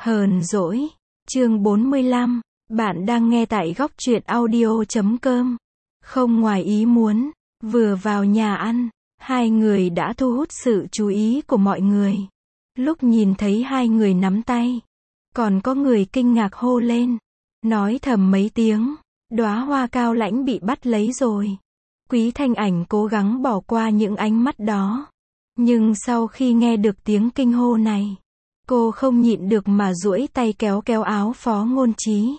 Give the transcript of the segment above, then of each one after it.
Hờn dỗi, chương 45, bạn đang nghe tại góc truyện audio.com. Không ngoài ý muốn, vừa vào nhà ăn, hai người đã thu hút sự chú ý của mọi người. Lúc nhìn thấy hai người nắm tay, còn có người kinh ngạc hô lên, nói thầm mấy tiếng, đóa hoa cao lãnh bị bắt lấy rồi. Quý Thanh Ảnh cố gắng bỏ qua những ánh mắt đó, nhưng sau khi nghe được tiếng kinh hô này, cô không nhịn được mà duỗi tay kéo kéo áo Phó Ngôn Chí.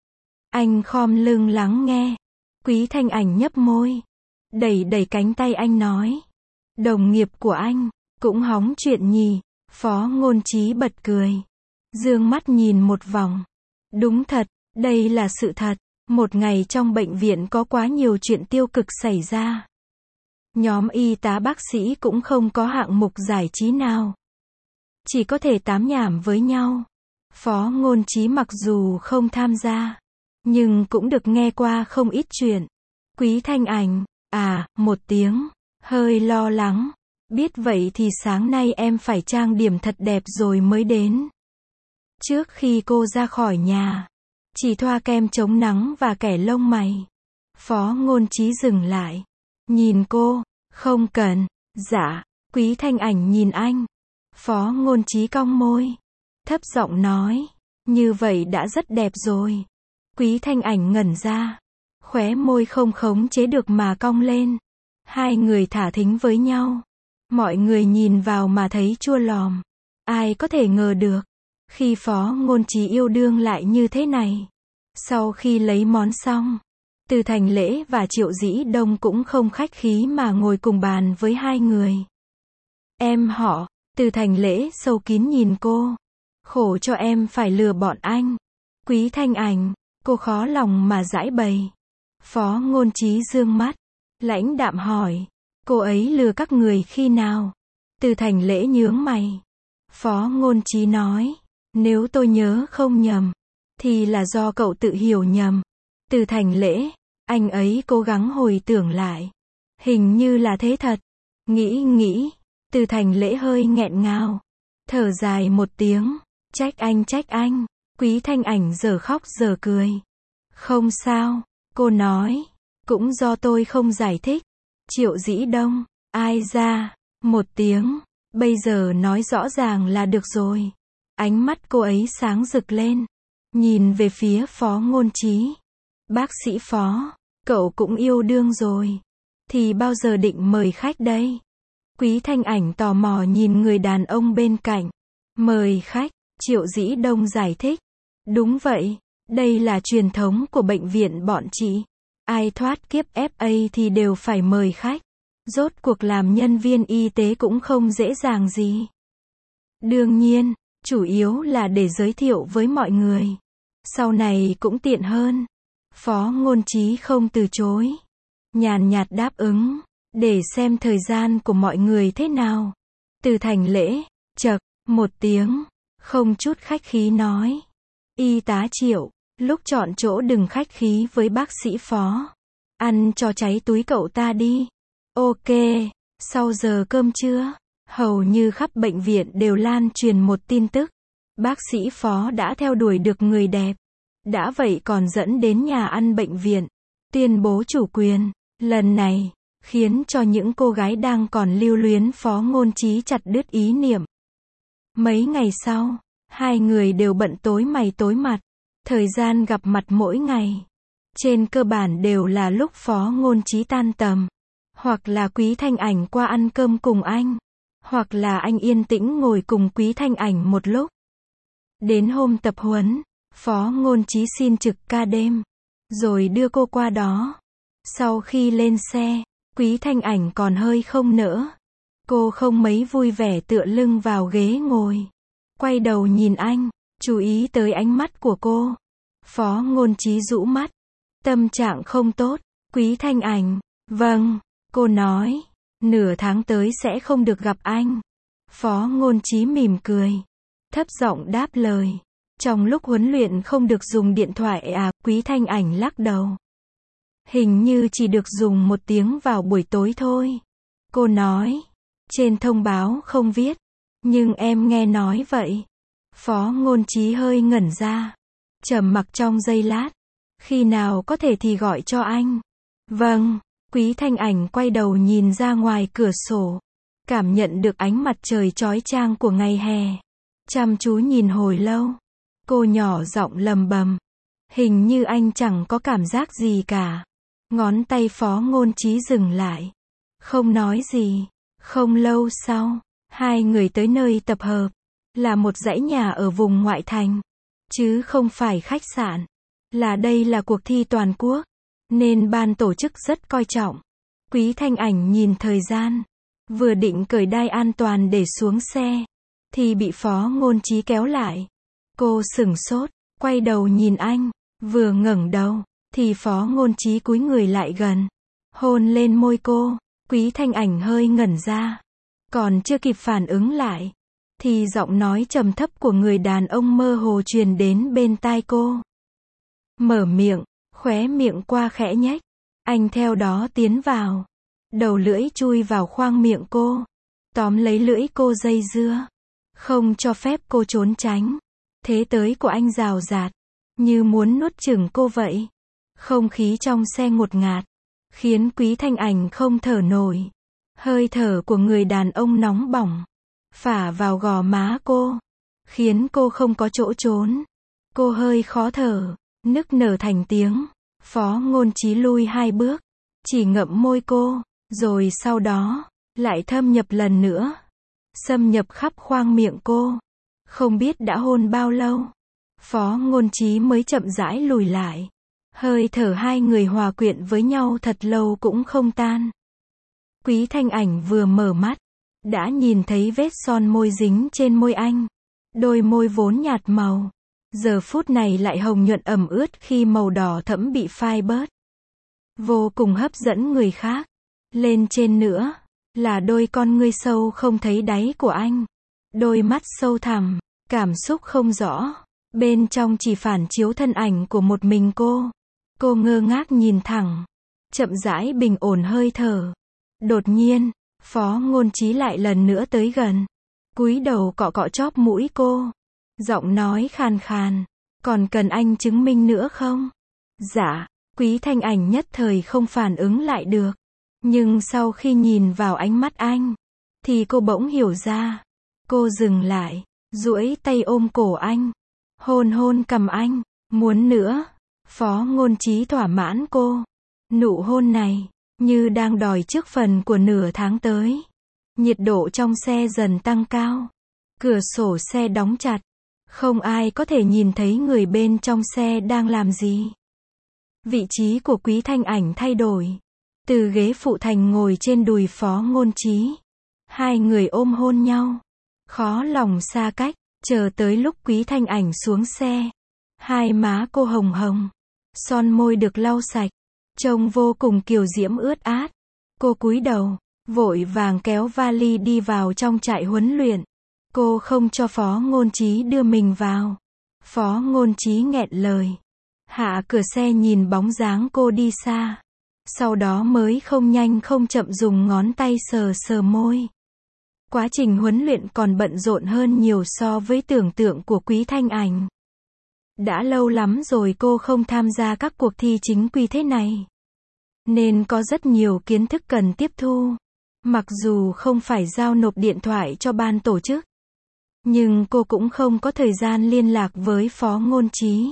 Anh khom lưng lắng nghe. Quý Thanh Ảnh nhấp môi, đẩy đẩy cánh tay anh nói, đồng nghiệp của anh, cũng hóng chuyện nhỉ. Phó Ngôn Chí bật cười, dương mắt nhìn một vòng. Đúng thật, đây là sự thật. Một ngày trong bệnh viện có quá nhiều chuyện tiêu cực xảy ra. Nhóm y tá bác sĩ cũng không có hạng mục giải trí nào, chỉ có thể tám nhảm với nhau. Phó Ngôn Chí mặc dù không tham gia, nhưng cũng được nghe qua không ít chuyện. Quý Thanh Ảnh, một tiếng, hơi lo lắng. Biết vậy thì sáng nay em phải trang điểm thật đẹp rồi mới đến. Trước khi cô ra khỏi nhà, chỉ thoa kem chống nắng và kẻ lông mày. Phó Ngôn Chí dừng lại, nhìn cô, không cần. Dạ. Quý Thanh Ảnh nhìn anh. Phó Ngôn Chí cong môi, thấp giọng nói, như vậy đã rất đẹp rồi. Quý Thanh Ảnh ngẩn ra, khóe môi không khống chế được mà cong lên. Hai người thả thính với nhau. Mọi người nhìn vào mà thấy chua lòm. Ai có thể ngờ được, khi Phó Ngôn Chí yêu đương lại như thế này. Sau khi lấy món xong, Từ Thành Lễ và Triệu Dĩ Đông cũng không khách khí mà ngồi cùng bàn với hai người. Em họ. Từ Thành Lễ sâu kín nhìn cô, khổ cho em phải lừa bọn anh. Quý Thanh Ảnh, cô khó lòng mà giãi bày. Phó Ngôn Chí dương mắt, lãnh đạm hỏi, cô ấy lừa các người khi nào? Từ Thành Lễ nhướng mày. Phó Ngôn Chí nói, nếu tôi nhớ không nhầm, thì là do cậu tự hiểu nhầm. Từ Thành Lễ, anh ấy cố gắng hồi tưởng lại. Hình như là thế thật. Nghĩ. Từ Thành Lễ hơi nghẹn ngào, thở dài một tiếng, trách anh. Quý Thanh Ảnh giờ khóc giờ cười. Không sao, cô nói, cũng do tôi không giải thích. Triệu Dĩ Đông, ai ra, một tiếng, bây giờ nói rõ ràng là được rồi. Ánh mắt cô ấy sáng rực lên, nhìn về phía Phó Ngôn Chí. Bác sĩ Phó, cậu cũng yêu đương rồi, thì bao giờ định mời khách đây? Quý Thanh Ảnh tò mò nhìn người đàn ông bên cạnh. Mời khách, Triệu Dĩ Đông giải thích. Đúng vậy, đây là truyền thống của bệnh viện bọn chị. Ai thoát kiếp FA thì đều phải mời khách. Rốt cuộc làm nhân viên y tế cũng không dễ dàng gì. Đương nhiên, chủ yếu là để giới thiệu với mọi người. Sau này cũng tiện hơn. Phó Ngôn Chí không từ chối, nhàn nhạt đáp ứng, để xem thời gian của mọi người thế nào. Từ Thành Lễ, chậc, một tiếng, không chút khách khí nói. Y tá Triệu, lúc chọn chỗ đừng khách khí với bác sĩ Phó. Ăn cho cháy túi cậu ta đi. Ok, sau giờ cơm trưa, hầu như khắp bệnh viện đều lan truyền một tin tức. Bác sĩ Phó đã theo đuổi được người đẹp. Đã vậy còn dẫn đến nhà ăn bệnh viện, tuyên bố chủ quyền. Lần này, khiến cho những cô gái đang còn lưu luyến Phó Ngôn Chí chặt đứt ý niệm. Mấy ngày sau, hai người đều bận tối mày tối mặt. Thời gian gặp mặt mỗi ngày, trên cơ bản đều là lúc Phó Ngôn Chí tan tầm, hoặc là Quý Thanh Ảnh qua ăn cơm cùng anh, hoặc là anh yên tĩnh ngồi cùng Quý Thanh Ảnh một lúc. Đến hôm tập huấn, Phó Ngôn Chí xin trực ca đêm, rồi đưa cô qua đó. Sau khi lên xe, Quý Thanh Ảnh còn hơi không nỡ. Cô không mấy vui vẻ tựa lưng vào ghế ngồi, quay đầu nhìn anh, chú ý tới ánh mắt của cô. Phó Ngôn Chí rũ mắt, tâm trạng không tốt. Quý Thanh Ảnh, vâng, cô nói, nửa tháng tới sẽ không được gặp anh. Phó Ngôn Chí mỉm cười, thấp giọng đáp lời. Trong lúc huấn luyện không được dùng điện thoại à? Quý Thanh Ảnh lắc đầu. Hình như chỉ được dùng 1 tiếng vào buổi tối thôi. Cô nói, trên thông báo không viết, nhưng em nghe nói vậy. Phó Ngôn Chí hơi ngẩn ra. Trầm mặc trong giây lát. Khi nào có thể thì gọi cho anh. Vâng, Quý Thanh Ảnh quay đầu nhìn ra ngoài cửa sổ. Cảm nhận được ánh mặt trời chói chang của ngày hè. Chăm chú nhìn hồi lâu. Cô nhỏ giọng lầm bầm. Hình như anh chẳng có cảm giác gì cả. Ngón tay Phó Ngôn Chí dừng lại. Không nói gì. Không lâu sau, hai người tới nơi tập hợp. Là một dãy nhà ở vùng ngoại thành. Chứ không phải khách sạn. Đây là cuộc thi toàn quốc. Nên ban tổ chức rất coi trọng. Quý Thanh Ảnh nhìn thời gian. Vừa định cởi đai an toàn để xuống xe. Thì bị Phó Ngôn Chí kéo lại. Cô sửng sốt. Quay đầu nhìn anh. Vừa ngẩng đầu. Thì Phó Ngôn Chí cúi người lại gần. Hôn lên môi cô. Quý Thanh Ảnh hơi ngẩn ra. Còn chưa kịp phản ứng lại. Thì giọng nói trầm thấp của người đàn ông mơ hồ truyền đến bên tai cô. Mở miệng. Khóe miệng qua khẽ nhếch. Anh theo đó tiến vào. Đầu lưỡi chui vào khoang miệng cô. Tóm lấy lưỡi cô dây dưa. Không cho phép cô trốn tránh. Thế tới của anh rào rạt. Như muốn nuốt chửng cô vậy. Không khí trong xe ngột ngạt. Khiến Quý Thanh Ảnh không thở nổi. Hơi thở của người đàn ông nóng bỏng. Phả vào gò má cô. Khiến cô không có chỗ trốn. Cô hơi khó thở. Nức nở thành tiếng. Phó Ngôn Chí lui 2 bước. Chỉ ngậm môi cô. Rồi sau đó. Lại thâm nhập lần nữa. Xâm nhập khắp khoang miệng cô. Không biết đã hôn bao lâu. Phó Ngôn Chí mới chậm rãi lùi lại. Hơi thở hai người hòa quyện với nhau thật lâu cũng không tan. Quý Thanh Ảnh vừa mở mắt. Đã nhìn thấy vết son môi dính trên môi anh. Đôi môi vốn nhạt màu. Giờ phút này lại hồng nhuận ẩm ướt khi màu đỏ thẫm bị phai bớt. Vô cùng hấp dẫn người khác. Lên trên nữa. Là đôi con ngươi sâu không thấy đáy của anh. Đôi mắt sâu thẳm. Cảm xúc không rõ. Bên trong chỉ phản chiếu thân ảnh của một mình cô. Cô ngơ ngác nhìn thẳng. Chậm rãi bình ổn hơi thở. Đột nhiên, Phó Ngôn Chí lại lần nữa tới gần. Cúi đầu cọ cọ chóp mũi cô. Giọng nói khàn khàn. Còn cần anh chứng minh nữa không? Dạ. Quý Thanh Ảnh nhất thời không phản ứng lại được. Nhưng sau khi nhìn vào ánh mắt anh. Thì cô bỗng hiểu ra. Cô dừng lại. Duỗi tay ôm cổ anh. Hôn hôn cằm anh. Muốn nữa. Phó Ngôn Chí thỏa mãn cô. Nụ hôn này. Như đang đòi trước phần của nửa tháng tới. Nhiệt độ trong xe dần tăng cao. Cửa sổ xe đóng chặt. Không ai có thể nhìn thấy người bên trong xe đang làm gì. Vị trí của Quý Thanh Ảnh thay đổi. Từ ghế phụ thành ngồi trên đùi Phó Ngôn Chí. Hai người ôm hôn nhau. Khó lòng xa cách. Chờ tới lúc Quý Thanh Ảnh xuống xe. Hai má cô hồng hồng. Son môi được lau sạch. Trông vô cùng kiều diễm ướt át. Cô cúi đầu. Vội vàng kéo vali đi vào trong trại huấn luyện. Cô không cho Phó Ngôn Chí đưa mình vào. Phó Ngôn Chí nghẹn lời. Hạ cửa xe nhìn bóng dáng cô đi xa. Sau đó mới không nhanh không chậm dùng ngón tay sờ sờ môi. Quá trình huấn luyện còn bận rộn hơn nhiều so với tưởng tượng của Quý Thanh Ảnh. Đã lâu lắm rồi cô không tham gia các cuộc thi chính quy thế này. Nên có rất nhiều kiến thức cần tiếp thu. Mặc dù không phải giao nộp điện thoại cho ban tổ chức. Nhưng cô cũng không có thời gian liên lạc với Phó Ngôn Chí.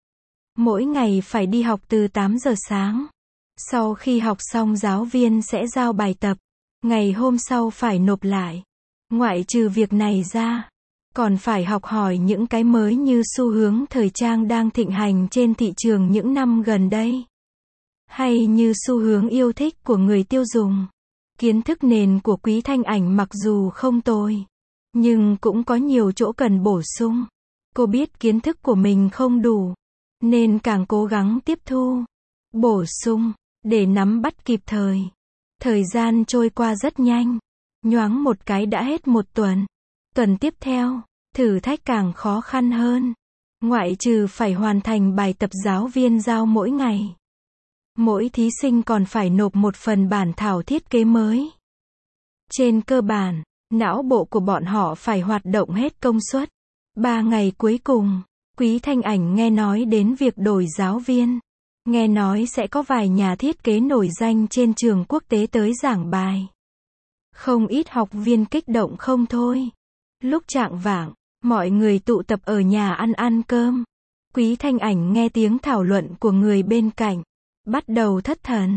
Mỗi ngày phải đi học từ 8 giờ sáng. Sau khi học xong giáo viên sẽ giao bài tập. Ngày hôm sau phải nộp lại. Ngoại trừ việc này ra. Còn phải học hỏi những cái mới như xu hướng thời trang đang thịnh hành trên thị trường những năm gần đây. Hay như xu hướng yêu thích của người tiêu dùng. Kiến thức nền của Quý Thanh Ảnh mặc dù không tồi. Nhưng cũng có nhiều chỗ cần bổ sung. Cô biết kiến thức của mình không đủ. Nên càng cố gắng tiếp thu. Bổ sung. Để nắm bắt kịp thời. Thời gian trôi qua rất nhanh. Nhoáng một cái đã hết một tuần. Tuần tiếp theo, thử thách càng khó khăn hơn. Ngoại trừ phải hoàn thành bài tập giáo viên giao mỗi ngày. Mỗi thí sinh còn phải nộp một phần bản thảo thiết kế mới. Trên cơ bản, não bộ của bọn họ phải hoạt động hết công suất. 3 ngày cuối cùng, Quý Thanh Ảnh nghe nói đến việc đổi giáo viên. Nghe nói sẽ có vài nhà thiết kế nổi danh trên trường quốc tế tới giảng bài. Không ít học viên kích động không thôi. Lúc chạng vạng, mọi người tụ tập ở nhà ăn cơm. Quý Thanh Ảnh nghe tiếng thảo luận của người bên cạnh. Bắt đầu thất thần.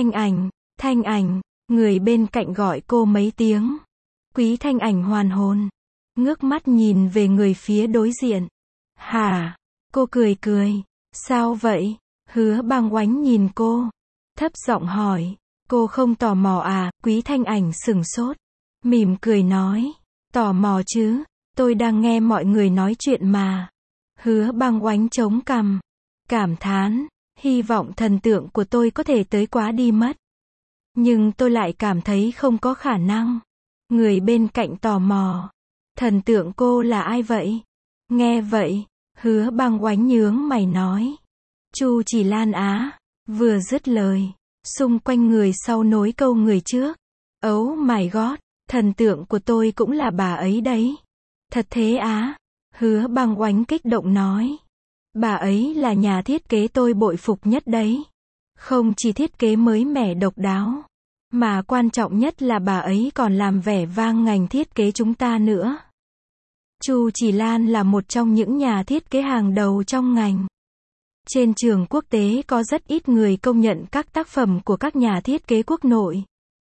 Thanh Ảnh, người bên cạnh gọi cô mấy tiếng. Quý Thanh Ảnh hoàn hồn. Ngước mắt nhìn về người phía đối diện. Hả? Cô cười. Sao vậy? Hứa Bang Oánh nhìn cô. Thấp giọng hỏi. Cô không tò mò à? Quý Thanh Ảnh sửng sốt. Mỉm cười nói. Tò mò chứ. Tôi đang nghe mọi người nói chuyện mà. Hứa Bang Oánh chống cằm. Cảm thán. Hy vọng thần tượng của tôi có thể tới quá đi mất. Nhưng tôi lại cảm thấy không có khả năng. Người bên cạnh tò mò. Thần tượng cô là ai vậy? Nghe vậy, Hứa Bang Oánh nhướng mày nói. Chu Chỉ Lan á. Vừa dứt lời, xung quanh người sau nối câu người trước. Oh my god, thần tượng của tôi cũng là bà ấy đấy. Thật thế á? Hứa Bang Oánh kích động nói. Bà ấy là nhà thiết kế tôi bội phục nhất đấy. Không chỉ thiết kế mới mẻ độc đáo, mà quan trọng nhất là bà ấy còn làm vẻ vang ngành thiết kế chúng ta nữa. Chu Chỉ Lan là một trong những nhà thiết kế hàng đầu trong ngành. Trên trường quốc tế có rất ít người công nhận các tác phẩm của các nhà thiết kế quốc nội.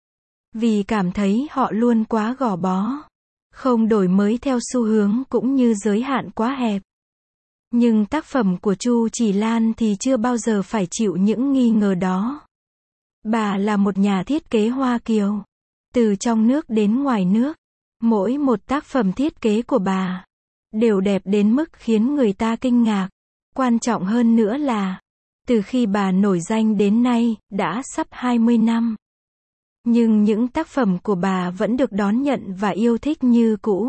Vì cảm thấy họ luôn quá gò bó, không đổi mới theo xu hướng cũng như giới hạn quá hẹp. Nhưng tác phẩm của Chu Chỉ Lan thì chưa bao giờ phải chịu những nghi ngờ đó. Bà là một nhà thiết kế Hoa Kiều. Từ trong nước đến ngoài nước, mỗi một tác phẩm thiết kế của bà đều đẹp đến mức khiến người ta kinh ngạc. Quan trọng hơn nữa là, từ khi bà nổi danh đến nay, đã sắp 20 năm. Nhưng những tác phẩm của bà vẫn được đón nhận và yêu thích như cũ.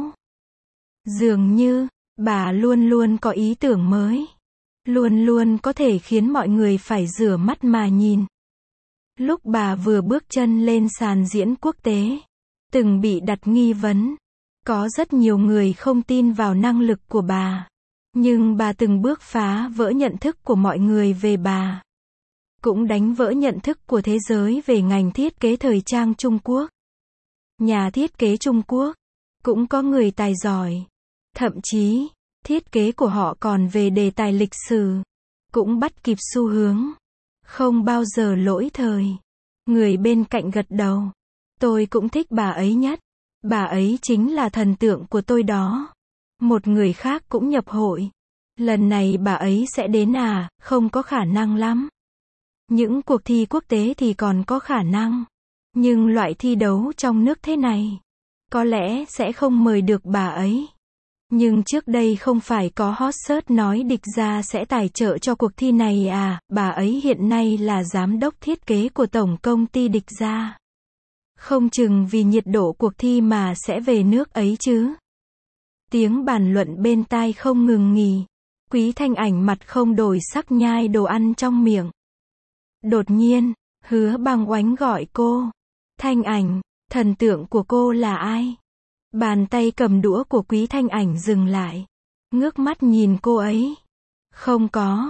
Dường như, bà luôn luôn có ý tưởng mới. Luôn luôn có thể khiến mọi người phải rửa mắt mà nhìn. Lúc bà vừa bước chân lên sàn diễn quốc tế, từng bị đặt nghi vấn. Có rất nhiều người không tin vào năng lực của bà. Nhưng bà từng bước phá vỡ nhận thức của mọi người về bà. Cũng đánh vỡ nhận thức của thế giới về ngành thiết kế thời trang Trung Quốc. Nhà thiết kế Trung Quốc cũng có người tài giỏi. Thậm chí, thiết kế của họ còn về đề tài lịch sử. Cũng bắt kịp xu hướng. Không bao giờ lỗi thời. Người bên cạnh gật đầu. Tôi cũng thích bà ấy nhất. Bà ấy chính là thần tượng của tôi đó. Một người khác cũng nhập hội. Lần này bà ấy sẽ đến à? Không có khả năng lắm. Những cuộc thi quốc tế thì còn có khả năng. Nhưng loại thi đấu trong nước thế này, có lẽ sẽ không mời được bà ấy. Nhưng trước đây không phải có hot search nói Địch Gia sẽ tài trợ cho cuộc thi này à? Bà ấy hiện nay là giám đốc thiết kế của tổng công ty Địch Gia. Không chừng vì nhiệt độ cuộc thi mà sẽ về nước ấy chứ. Tiếng bàn luận bên tai không ngừng nghỉ. Quý Thanh Ảnh mặt không đổi sắc nhai đồ ăn trong miệng. Đột nhiên, Hứa Bang Oánh gọi cô. Thanh Ảnh, thần tượng của cô là ai? Bàn tay cầm đũa của Quý Thanh Ảnh dừng lại. Ngước mắt nhìn cô ấy. Không có.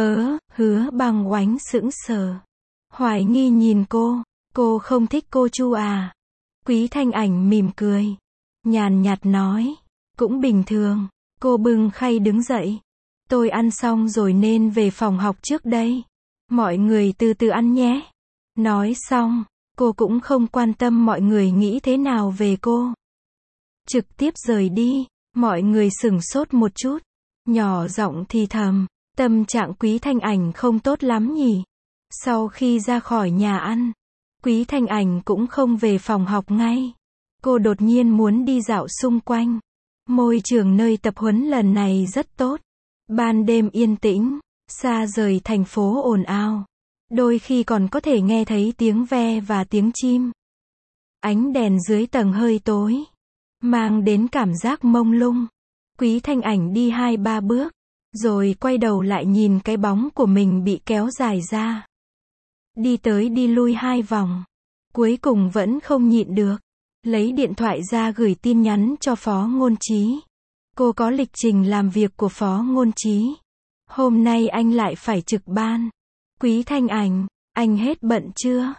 Hứa Bang Oánh sững sờ. Hoài nghi nhìn cô. Cô không thích cô Chu à? Quý Thanh Ảnh mỉm cười. Nhàn nhạt nói. Cũng bình thường. Cô bưng khay đứng dậy. Tôi ăn xong rồi nên về phòng học trước đây. Mọi người từ từ ăn nhé. Nói xong, cô cũng không quan tâm mọi người nghĩ thế nào về cô. Trực tiếp rời đi. Mọi người sửng sốt một chút. Nhỏ giọng thì thầm. Tâm trạng Quý Thanh Ảnh không tốt lắm nhỉ. Sau khi ra khỏi nhà ăn, Quý Thanh Ảnh cũng không về phòng học ngay. Cô đột nhiên muốn đi dạo xung quanh. Môi trường nơi tập huấn lần này rất tốt. Ban đêm yên tĩnh, xa rời thành phố ồn ào. Đôi khi còn có thể nghe thấy tiếng ve và tiếng chim. Ánh đèn dưới tầng hơi tối, mang đến cảm giác mông lung. Quý Thanh Ảnh đi 2-3 bước, rồi quay đầu lại nhìn cái bóng của mình bị kéo dài ra. Đi tới đi lui 2 vòng. Cuối cùng vẫn không nhịn được. Lấy điện thoại ra gửi tin nhắn cho Phó Ngôn Trí. Cô có lịch trình làm việc của Phó Ngôn Trí. Hôm nay anh lại phải trực ban. Quý Thanh Ảnh, anh hết bận chưa?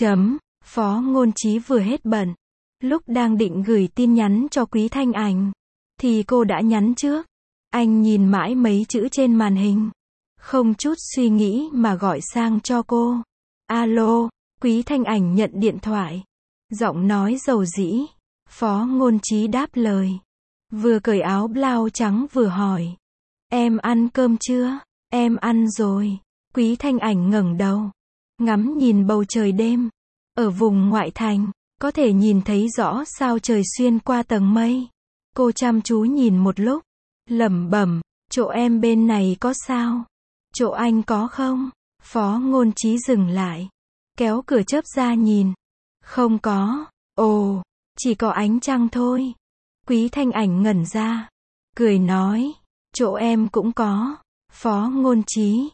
Phó Ngôn Trí vừa hết bận. Lúc đang định gửi tin nhắn cho Quý Thanh Ảnh, thì cô đã nhắn trước. Anh nhìn mãi mấy chữ trên màn hình. Không chút suy nghĩ mà gọi sang cho cô. Alo, Quý Thanh Ảnh nhận điện thoại. Giọng nói dầu dĩ. Phó Ngôn Trí đáp lời. Vừa cởi áo blau trắng vừa hỏi. Em ăn cơm chưa? Em ăn rồi. Quý Thanh Ảnh ngẩng đầu. Ngắm nhìn bầu trời đêm. Ở vùng ngoại thành, có thể nhìn thấy rõ sao trời xuyên qua tầng mây. Cô chăm chú nhìn một lúc. Lẩm bẩm, chỗ em bên này có sao? Chỗ anh có không? Phó Ngôn Trí dừng lại. Kéo cửa chớp ra nhìn. Không có. Ồ, chỉ có ánh trăng thôi. Quý Thanh Ảnh ngẩn ra. Cười nói. Chỗ em cũng có. Phó Ngôn Trí.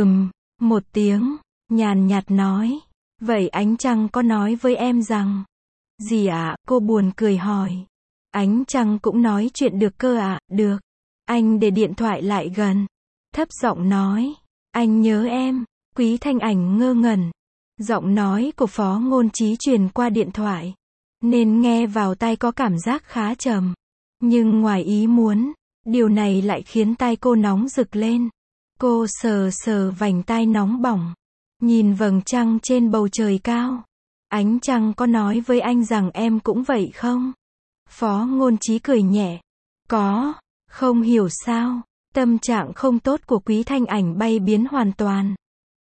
Một tiếng. Nhàn nhạt nói. Vậy ánh trăng có nói với em rằng. Gì ạ? Cô buồn cười hỏi. Ánh trăng cũng nói chuyện được cơ ạ? Được. Anh để điện thoại lại gần. Thấp giọng nói. Anh nhớ em. Quý Thanh Ảnh ngơ ngẩn. Giọng nói của Phó Ngôn Trí truyền qua điện thoại, nên nghe vào tai có cảm giác khá trầm. Nhưng ngoài ý muốn, điều này lại khiến tai cô nóng rực lên. Cô sờ sờ vành tai nóng bỏng. Nhìn vầng trăng trên bầu trời cao. Ánh trăng có nói với anh rằng em cũng vậy không? Phó Ngôn Trí cười nhẹ. Có. Không hiểu sao, tâm trạng không tốt của Quý Thanh Ảnh bay biến hoàn toàn.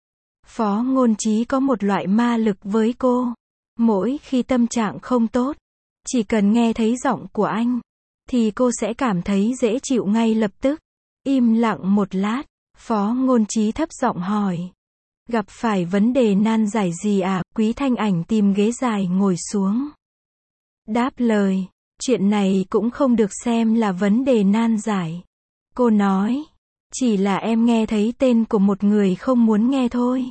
Phó Ngôn Trí có một loại ma lực với cô. Mỗi khi tâm trạng không tốt, chỉ cần nghe thấy giọng của anh, thì cô sẽ cảm thấy dễ chịu ngay lập tức. Im lặng một lát, Phó Ngôn Trí thấp giọng hỏi. Gặp phải vấn đề nan giải gì à? Quý Thanh Ảnh tìm ghế dài ngồi xuống. Đáp lời. Chuyện này cũng không được xem là vấn đề nan giải. Cô nói. Chỉ là em nghe thấy tên của một người không muốn nghe thôi.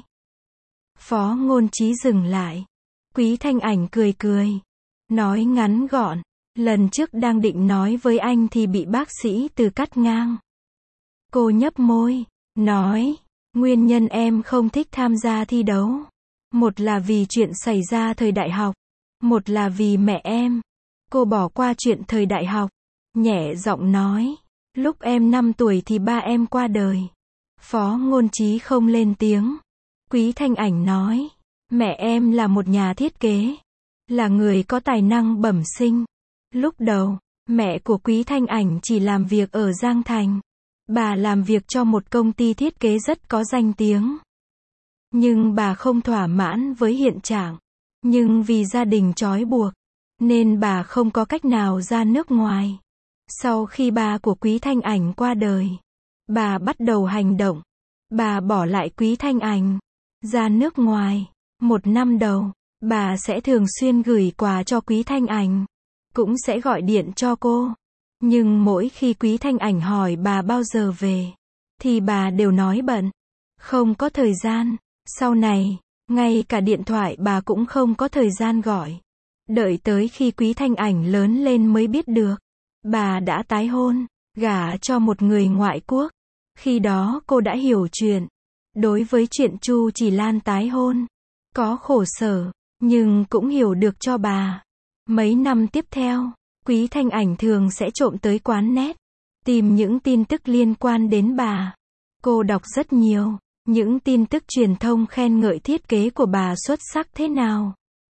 Phó Ngôn Trí dừng lại. Quý Thanh Ảnh cười cười. Nói ngắn gọn. Lần trước đang định nói với anh thì bị bác sĩ Từ cắt ngang. Cô nhấp môi. Nói. Nguyên nhân em không thích tham gia thi đấu. Một là vì chuyện xảy ra thời đại học. Một là vì mẹ em. Cô bỏ qua chuyện thời đại học. Nhẹ giọng nói. Lúc em 5 tuổi thì ba em qua đời. Phó Ngôn Trí không lên tiếng. Quý Thanh Ảnh nói. Mẹ em là một nhà thiết kế. Là người có tài năng bẩm sinh. Lúc đầu, mẹ của Quý Thanh Ảnh chỉ làm việc ở Giang Thành. Bà làm việc cho một công ty thiết kế rất có danh tiếng. Nhưng bà không thỏa mãn với hiện trạng. Nhưng vì gia đình trói buộc, nên bà không có cách nào ra nước ngoài. Sau khi ba của Quý Thanh Ảnh qua đời, bà bắt đầu hành động. Bà bỏ lại Quý Thanh Ảnh, ra nước ngoài. 1 năm đầu, bà sẽ thường xuyên gửi quà cho Quý Thanh Ảnh. Cũng sẽ gọi điện cho cô. Nhưng mỗi khi Quý Thanh Ảnh hỏi bà bao giờ về, thì bà đều nói bận. Không có thời gian. Sau này, ngay cả điện thoại bà cũng không có thời gian gọi. Đợi tới khi Quý Thanh Ảnh lớn lên mới biết được. Bà đã tái hôn, gả cho một người ngoại quốc. Khi đó cô đã hiểu chuyện. Đối với chuyện Chu Chỉ Lan tái hôn, có khổ sở, nhưng cũng hiểu được cho bà. Mấy năm tiếp theo, Quý Thanh Ảnh thường sẽ trộm tới quán net, tìm những tin tức liên quan đến bà. Cô đọc rất nhiều, những tin tức truyền thông khen ngợi thiết kế của bà xuất sắc thế nào.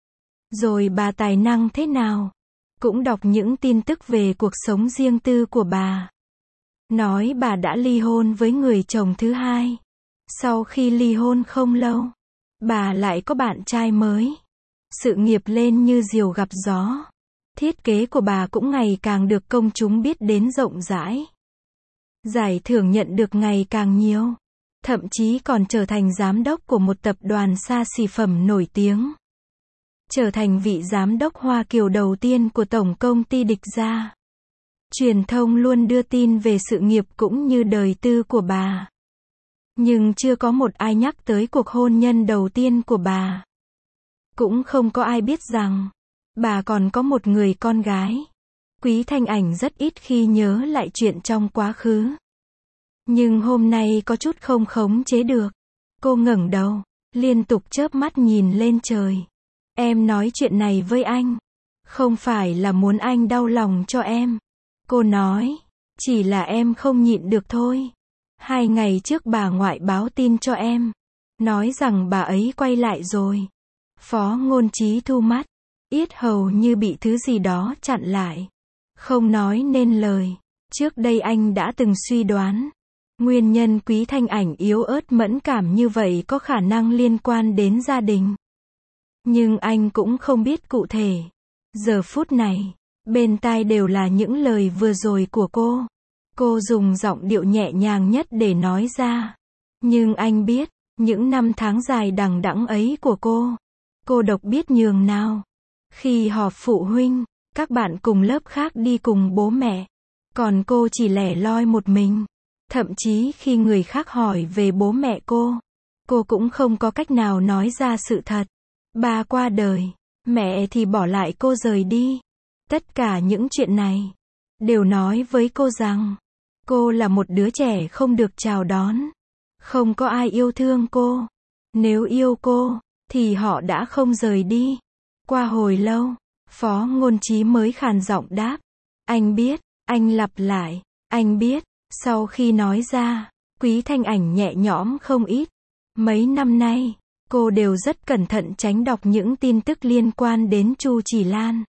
Rồi bà tài năng thế nào. Cũng đọc những tin tức về cuộc sống riêng tư của bà. Nói bà đã ly hôn với người chồng thứ hai. Sau khi ly hôn không lâu, bà lại có bạn trai mới. Sự nghiệp lên như diều gặp gió. Thiết kế của bà cũng ngày càng được công chúng biết đến rộng rãi. Giải thưởng nhận được ngày càng nhiều. Thậm chí còn trở thành giám đốc của một tập đoàn xa xỉ phẩm nổi tiếng. Trở thành vị giám đốc Hoa Kiều đầu tiên của tổng công ty Địch Gia. Truyền thông luôn đưa tin về sự nghiệp cũng như đời tư của bà. Nhưng chưa có một ai nhắc tới cuộc hôn nhân đầu tiên của bà. Cũng không có ai biết rằng, bà còn có một người con gái. Quý Thanh Ảnh rất ít khi nhớ lại chuyện trong quá khứ. Nhưng hôm nay có chút không khống chế được. Cô ngẩng đầu, liên tục chớp mắt nhìn lên trời. Em nói chuyện này với anh. Không phải là muốn anh đau lòng cho em. Cô nói, chỉ là em không nhịn được thôi. 2 ngày trước bà ngoại báo tin cho em. Nói rằng bà ấy quay lại rồi. Phó Ngôn Trí thu mắt. Yết hầu như bị thứ gì đó chặn lại. Không nói nên lời. Trước đây anh đã từng suy đoán. Nguyên nhân Quý Thanh Ảnh yếu ớt mẫn cảm như vậy có khả năng liên quan đến gia đình. Nhưng anh cũng không biết cụ thể. Giờ phút này, bên tai đều là những lời vừa rồi của cô. Cô dùng giọng điệu nhẹ nhàng nhất để nói ra. Nhưng anh biết, những năm tháng dài đằng đẵng ấy của cô độc biết nhường nào. Khi họp phụ huynh, các bạn cùng lớp khác đi cùng bố mẹ. Còn cô chỉ lẻ loi một mình. Thậm chí khi người khác hỏi về bố mẹ cô cũng không có cách nào nói ra sự thật. Ba qua đời, mẹ thì bỏ lại cô rời đi. Tất cả những chuyện này đều nói với cô rằng cô là một đứa trẻ không được chào đón. Không có ai yêu thương cô. Nếu yêu cô, thì họ đã không rời đi. Qua hồi lâu, Phó Ngôn Trí mới khàn giọng đáp. Anh biết, anh lặp lại, anh biết. Sau khi nói ra, Quý Thanh Ảnh nhẹ nhõm không ít. Mấy năm nay, cô đều rất cẩn thận tránh đọc những tin tức liên quan đến Chu Chỉ Lan.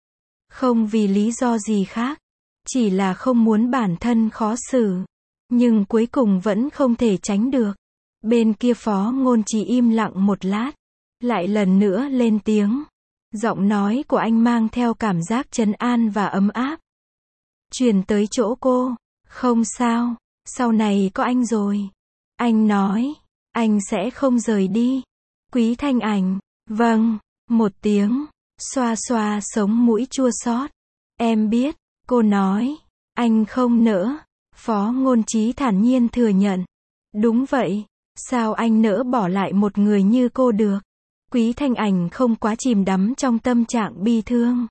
Không vì lý do gì khác, chỉ là không muốn bản thân khó xử. Nhưng cuối cùng vẫn không thể tránh được. Bên kia Phó Ngôn Trí im lặng một lát, lại lần nữa lên tiếng. Giọng nói của anh mang theo cảm giác trấn an và ấm áp. Truyền tới chỗ cô. Không sao, sau này có anh rồi. Anh nói, anh sẽ không rời đi. Quý Thanh Ảnh, vâng, một tiếng, xoa xoa sống mũi chua xót. Em biết, cô nói, anh không nỡ. Phó Ngôn Trí thản nhiên thừa nhận. Đúng vậy, sao anh nỡ bỏ lại một người như cô được? Quý Thanh Ảnh không quá chìm đắm trong tâm trạng bi thương.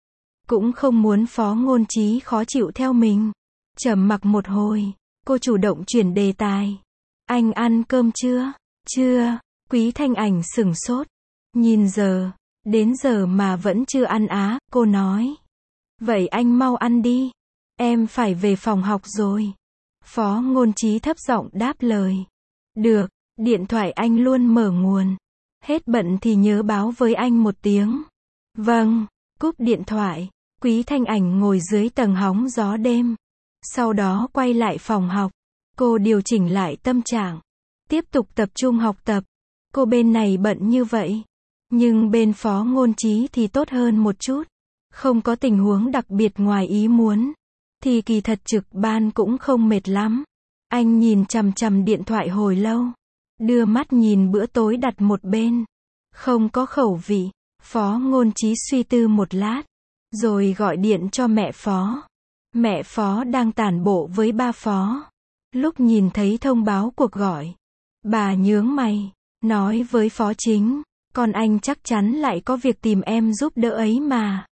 Cũng không muốn Phó Ngôn Trí khó chịu theo mình. Trầm mặc một hồi, cô chủ động chuyển đề tài. Anh ăn cơm chưa? Chưa. Quý Thanh Ảnh sửng sốt. Nhìn giờ, đến giờ mà vẫn chưa ăn á, cô nói. Vậy anh mau ăn đi. Em phải về phòng học rồi. Phó Ngôn Trí thấp giọng đáp lời. Được, điện thoại anh luôn mở nguồn. Hết bận thì nhớ báo với anh một tiếng. Vâng, cúp điện thoại. Quý Thanh Ảnh ngồi dưới tầng hóng gió đêm. Sau đó quay lại phòng học. Cô điều chỉnh lại tâm trạng. Tiếp tục tập trung học tập. Cô bên này bận như vậy. Nhưng bên Phó Ngôn Trí thì tốt hơn một chút. Không có tình huống đặc biệt ngoài ý muốn. Thì kỳ thật trực ban cũng không mệt lắm. Anh nhìn chằm chằm điện thoại hồi lâu. Đưa mắt nhìn bữa tối đặt một bên. Không có khẩu vị. Phó Ngôn Trí suy tư một lát. Rồi gọi điện cho mẹ Phó. Mẹ Phó đang tản bộ với ba Phó. Lúc nhìn thấy thông báo cuộc gọi, bà nhướng mày, nói với Phó Chính, con anh chắc chắn lại có việc tìm em giúp đỡ ấy mà.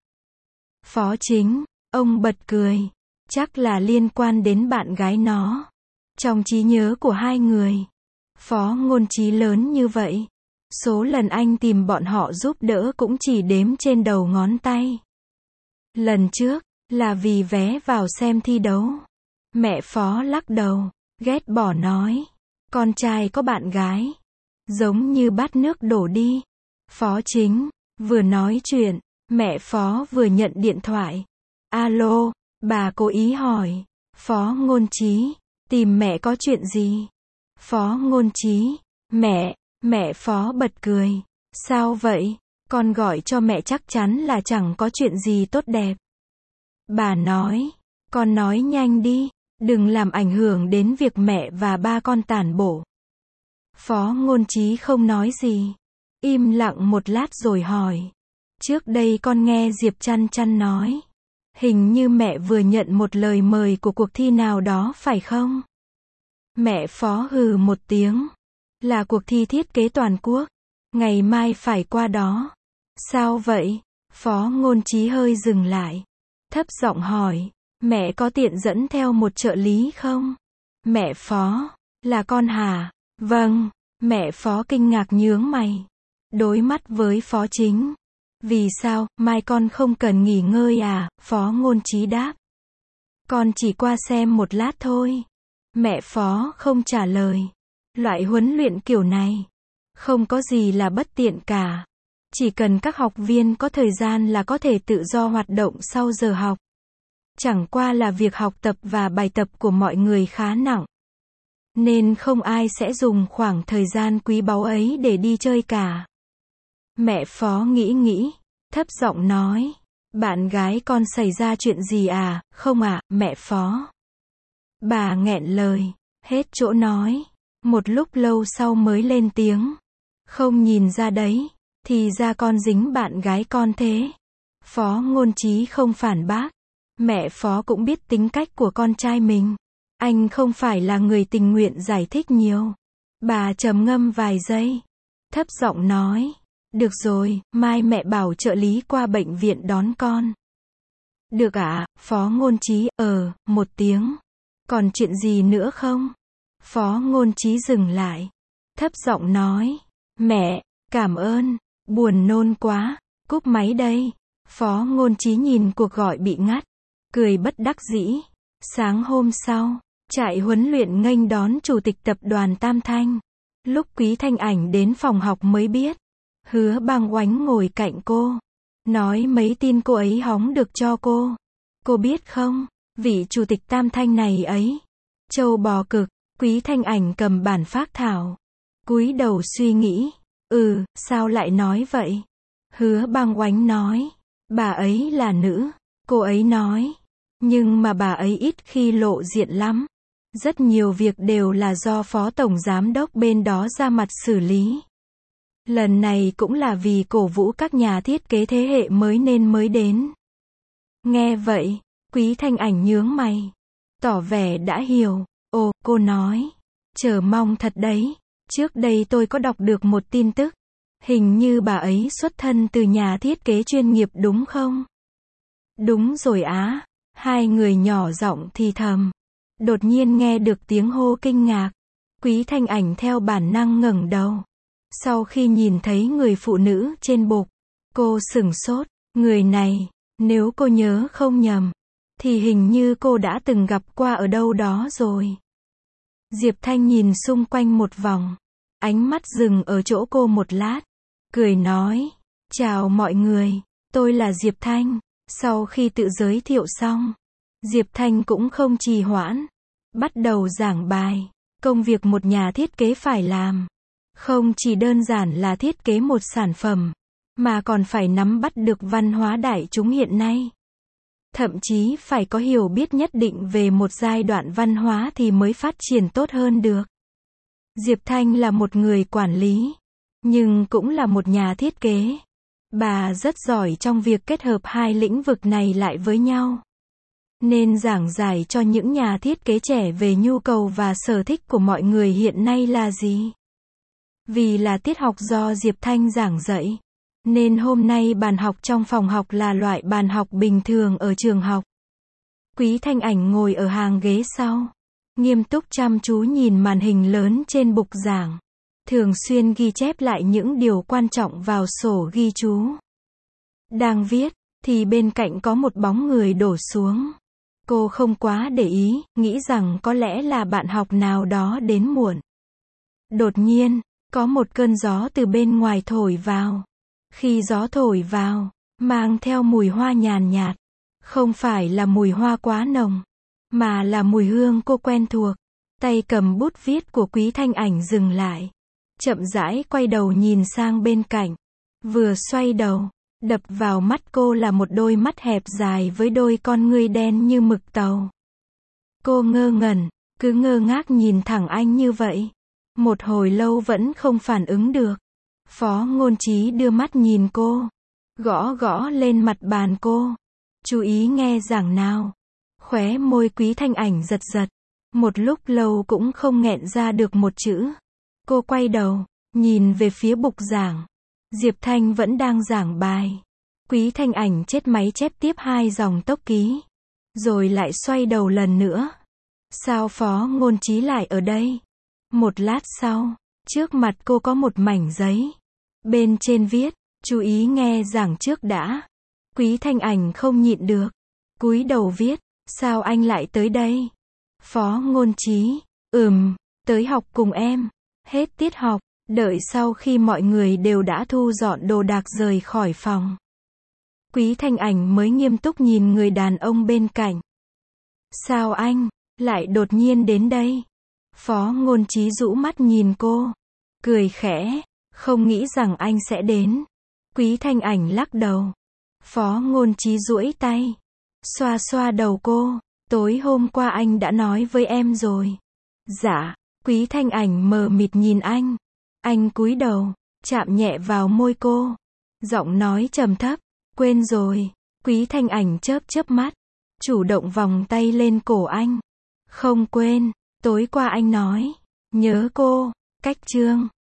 Phó Chính, ông bật cười, chắc là liên quan đến bạn gái nó. Trong trí nhớ của hai người, Phó Ngôn Trí lớn như vậy, số lần anh tìm bọn họ giúp đỡ cũng chỉ đếm trên đầu ngón tay. Lần trước, là vì vé vào xem thi đấu. Mẹ Phó lắc đầu, ghét bỏ nói. Con trai có bạn gái. Giống như bát nước đổ đi. Phó Chính, vừa nói chuyện, mẹ Phó vừa nhận điện thoại. Alo, bà cố ý hỏi. Phó Ngôn Trí, tìm mẹ có chuyện gì? Phó Ngôn Trí, mẹ Phó bật cười. Sao vậy? Con gọi cho mẹ chắc chắn là chẳng có chuyện gì tốt đẹp. Bà nói, con nói nhanh đi, đừng làm ảnh hưởng đến việc mẹ và ba con tản bộ. Phó Ngôn Trí không nói gì, im lặng một lát rồi hỏi. Trước đây con nghe Diệp Chăn Chăn nói, hình như mẹ vừa nhận một lời mời của cuộc thi nào đó phải không? Mẹ Phó hừ một tiếng. Là cuộc thi thiết kế toàn quốc. Ngày mai phải qua đó. Sao vậy? Phó Ngôn Trí hơi dừng lại. thấp giọng hỏi, mẹ có tiện dẫn theo một trợ lý không? Mẹ Phó, là con hả? Vâng, mẹ Phó kinh ngạc nhướng mày. Đối mắt với Phó Chính. Vì sao, mai con không cần nghỉ ngơi à? Phó Ngôn Trí đáp. Con chỉ qua xem một lát thôi. Mẹ Phó không trả lời. Loại huấn luyện kiểu này, không có gì là bất tiện cả. Chỉ cần các học viên có thời gian là có thể tự do hoạt động sau giờ học. Chẳng qua là việc học tập và bài tập của mọi người khá nặng. Nên không ai sẽ dùng khoảng thời gian quý báu ấy để đi chơi cả. Mẹ Phó nghĩ, thấp giọng nói. Bạn gái con xảy ra chuyện gì à? Không ạ, mẹ Phó. Bà nghẹn lời, hết chỗ nói. Một lúc lâu sau mới lên tiếng. Không nhìn ra đấy, thì ra con dính bạn gái con thế. Phó Ngôn Trí không phản bác. Mẹ Phó cũng biết tính cách của con trai mình. Anh không phải là người tình nguyện giải thích nhiều. Bà trầm ngâm vài giây. Thấp giọng nói. Được rồi, mai mẹ bảo trợ lý qua bệnh viện đón con. Được ạ, Phó Ngôn Trí, một tiếng. Còn chuyện gì nữa không? Phó Ngôn Trí dừng lại. Thấp giọng nói. Mẹ, cảm ơn, buồn nôn quá, cúp máy đây. Phó Ngôn Trí nhìn cuộc gọi bị ngắt. Cười bất đắc dĩ. Sáng hôm sau, trại huấn luyện nghênh đón chủ tịch tập đoàn Tam Thanh. Lúc Quý Thanh Ảnh đến phòng học mới biết. Hứa Bang Oánh ngồi cạnh cô. Nói mấy tin cô ấy hóng được cho cô. Cô biết không, vị chủ tịch Tam Thanh này ấy. Trâu bò cực. Quý Thanh Ảnh cầm bản phác thảo. Cúi đầu suy nghĩ. Sao lại nói vậy? Hứa Bang Oánh nói. Bà ấy là nữ. Cô ấy nói. Nhưng mà bà ấy ít khi lộ diện lắm. Rất nhiều việc đều là do Phó Tổng Giám đốc bên đó ra mặt xử lý. Lần này cũng là vì cổ vũ các nhà thiết kế thế hệ mới nên mới đến. Nghe vậy, Quý Thanh Ảnh nhướng mày. Tỏ vẻ đã hiểu. Ồ, cô nói. Chờ mong thật đấy. Trước đây tôi có đọc được một tin tức. Hình như bà ấy xuất thân từ nhà thiết kế chuyên nghiệp đúng không? Đúng rồi á. Hai người nhỏ giọng thì thầm. Đột nhiên nghe được tiếng hô kinh ngạc. Quý Thanh Ảnh theo bản năng ngẩng đầu. Sau khi nhìn thấy người phụ nữ trên bục, cô sửng sốt. Người này, nếu cô nhớ không nhầm, thì hình như cô đã từng gặp qua ở đâu đó rồi. Diệp Thanh nhìn xung quanh một vòng. Ánh mắt dừng ở chỗ cô một lát. Cười nói. Chào mọi người, tôi là Diệp Thanh. Sau khi tự giới thiệu xong, Diệp Thanh cũng không trì hoãn. Bắt đầu giảng bài. Công việc một nhà thiết kế phải làm. Không chỉ đơn giản là thiết kế một sản phẩm, mà còn phải nắm bắt được văn hóa đại chúng hiện nay. Thậm chí phải có hiểu biết nhất định về một giai đoạn văn hóa thì mới phát triển tốt hơn được. Diệp Thanh là một người quản lý, nhưng cũng là một nhà thiết kế. Bà rất giỏi trong việc kết hợp hai lĩnh vực này lại với nhau. Nên giảng giải cho những nhà thiết kế trẻ về nhu cầu và sở thích của mọi người hiện nay là gì. Vì là tiết học do Diệp Thanh giảng dạy, nên hôm nay bàn học trong phòng học là loại bàn học bình thường ở trường học. Quý Thanh Ảnh ngồi ở hàng ghế sau, nghiêm túc chăm chú nhìn màn hình lớn trên bục giảng, thường xuyên ghi chép lại những điều quan trọng vào sổ ghi chú. Đang viết, thì bên cạnh có một bóng người đổ xuống. Cô không quá để ý, nghĩ rằng có lẽ là bạn học nào đó đến muộn. Đột nhiên, có một cơn gió từ bên ngoài thổi vào. Khi gió thổi vào, mang theo mùi hoa nhàn nhạt. Không phải là mùi hoa quá nồng, mà là mùi hương cô quen thuộc. Tay cầm bút viết của Quý Thanh Ảnh dừng lại. Chậm rãi quay đầu nhìn sang bên cạnh. Vừa xoay đầu, đập vào mắt cô là một đôi mắt hẹp dài với đôi con ngươi đen như mực tàu. Cô ngơ ngẩn, cứ ngơ ngác nhìn thẳng anh như vậy. Một hồi lâu vẫn không phản ứng được. Phó Ngôn Trí đưa mắt nhìn cô, gõ gõ lên mặt bàn cô. Chú ý nghe giảng nào. Khóe môi Quý Thanh Ảnh giật giật. Một lúc lâu cũng không nghẹn ra được một chữ. Cô quay đầu, nhìn về phía bục giảng. Diệp Thanh vẫn đang giảng bài. Quý Thanh Ảnh chết máy chép tiếp 2 dòng tốc ký. Rồi lại xoay đầu lần nữa. Sao Phó Ngôn Trí lại ở đây? Một lát sau, trước mặt cô có một mảnh giấy. Bên trên viết, chú ý nghe giảng trước đã. Quý Thanh Ảnh không nhịn được. Cúi đầu viết, sao anh lại tới đây? Phó Ngôn Trí, tới học cùng em. Hết tiết học, đợi sau khi mọi người đều đã thu dọn đồ đạc rời khỏi phòng. Quý Thanh Ảnh mới nghiêm túc nhìn người đàn ông bên cạnh. Sao anh lại đột nhiên đến đây? Phó Ngôn Trí rũ mắt nhìn cô, cười khẽ, không nghĩ rằng anh sẽ đến. Quý Thanh Ảnh lắc đầu. Phó Ngôn Trí duỗi tay, xoa xoa đầu cô, tối hôm qua anh đã nói với em rồi. Dạ. Quý Thanh Ảnh mờ mịt nhìn anh. Anh cúi đầu, chạm nhẹ vào môi cô. Giọng nói trầm thấp, quên rồi. Quý Thanh Ảnh chớp chớp mắt, chủ động vòng tay lên cổ anh. Không quên, tối qua anh nói, nhớ cô, cách chương.